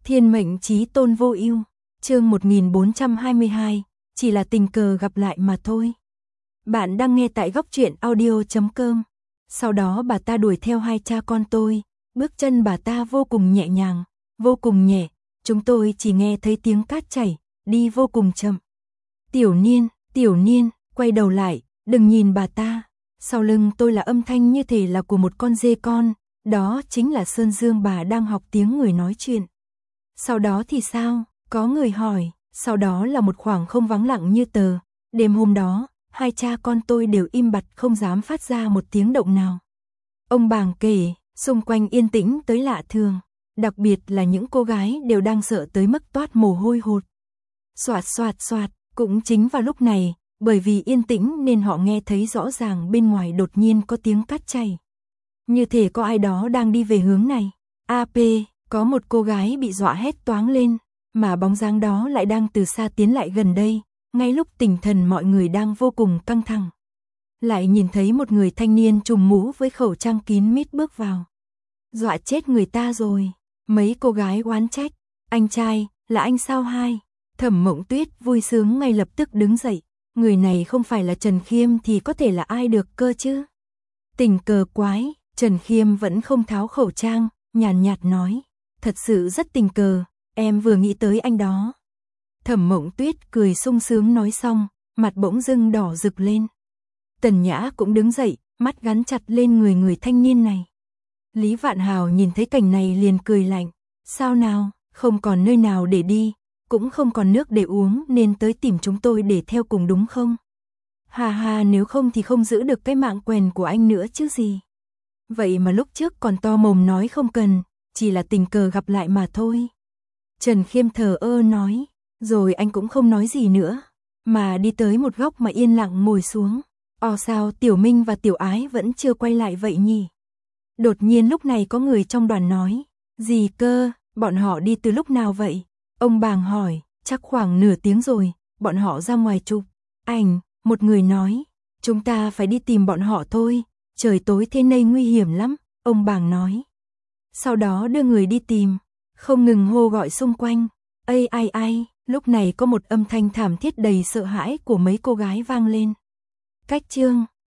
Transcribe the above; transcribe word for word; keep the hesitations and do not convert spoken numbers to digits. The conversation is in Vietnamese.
Thiên mệnh chí tôn vô ưu, chương một nghìn bốn trăm hai mươi hai, chỉ là tình cờ gặp lại mà thôi. Bạn đang nghe tại góc truyện audio chấm com. Sau đó bà ta đuổi theo hai cha con tôi, bước chân bà ta vô cùng nhẹ nhàng, vô cùng nhẹ, chúng tôi chỉ nghe thấy tiếng cát chảy, đi vô cùng chậm. Tiểu Niên, Tiểu Niên, quay đầu lại, đừng nhìn bà ta. Sau lưng tôi là âm thanh như thể là của một con dê con, đó chính là Sơn Dương bà đang học tiếng người nói chuyện. Sau đó thì sao? Có người hỏi, sau đó là một khoảng không vắng lặng như tờ. Đêm hôm đó, hai cha con tôi đều im bặt không dám phát ra một tiếng động nào. Ông Bàng kể, xung quanh yên tĩnh tới lạ thường, đặc biệt là những cô gái đều đang sợ tới mức toát mồ hôi hột. Xoạt xoạt xoạt, cũng chính vào lúc này, bởi vì yên tĩnh nên họ nghe thấy rõ ràng bên ngoài đột nhiên có tiếng cát chảy. Như thể có ai đó đang đi về hướng này. a pê, có một cô gái bị dọa hét toáng lên, mà bóng dáng đó lại đang từ xa tiến lại gần đây, ngay lúc tinh thần mọi người đang vô cùng căng thẳng. Lại nhìn thấy một người thanh niên trùm mũ với khẩu trang kín mít bước vào. Dọa chết người ta rồi, mấy cô gái oán trách, anh trai, là anh sao hai? Thẩm Mộng Tuyết vui sướng ngay lập tức đứng dậy, người này không phải là Trần Khiêm thì có thể là ai được cơ chứ? Tình cờ quái, Trần Khiêm vẫn không tháo khẩu trang, nhàn nhạt nói, thật sự rất tình cờ, em vừa nghĩ tới anh đó. Thẩm Mộng Tuyết cười sung sướng nói xong, mặt bỗng dưng đỏ rực lên. Tần Nhã cũng đứng dậy, mắt gắn chặt lên người người thanh niên này. Lý Vạn Hào nhìn thấy cảnh này liền cười lạnh, sao nào, không còn nơi nào để đi, cũng không còn nước để uống nên tới tìm chúng tôi để theo cùng đúng không? Hà hà, nếu không thì không giữ được cái mạng quèn của anh nữa chứ gì. Vậy mà lúc trước còn to mồm nói không cần, chỉ là tình cờ gặp lại mà thôi. Trần Khiêm thờ ơ nói, rồi anh cũng không nói gì nữa, mà đi tới một góc mà yên lặng ngồi xuống. Ồ sao Tiểu Minh và Tiểu Ái vẫn chưa quay lại vậy nhỉ? Đột nhiên lúc này có người trong đoàn nói, gì cơ, bọn họ đi từ lúc nào vậy? Ông Bàng hỏi, chắc khoảng nửa tiếng rồi, bọn họ ra ngoài chụp ảnh. Một người nói, chúng ta phải đi tìm bọn họ thôi, trời tối thế này nguy hiểm lắm, ông Bàng nói. Sau đó đưa người đi tìm, không ngừng hô gọi xung quanh, ây ai ai, lúc này có một âm thanh thảm thiết đầy sợ hãi của mấy cô gái vang lên. Cách chương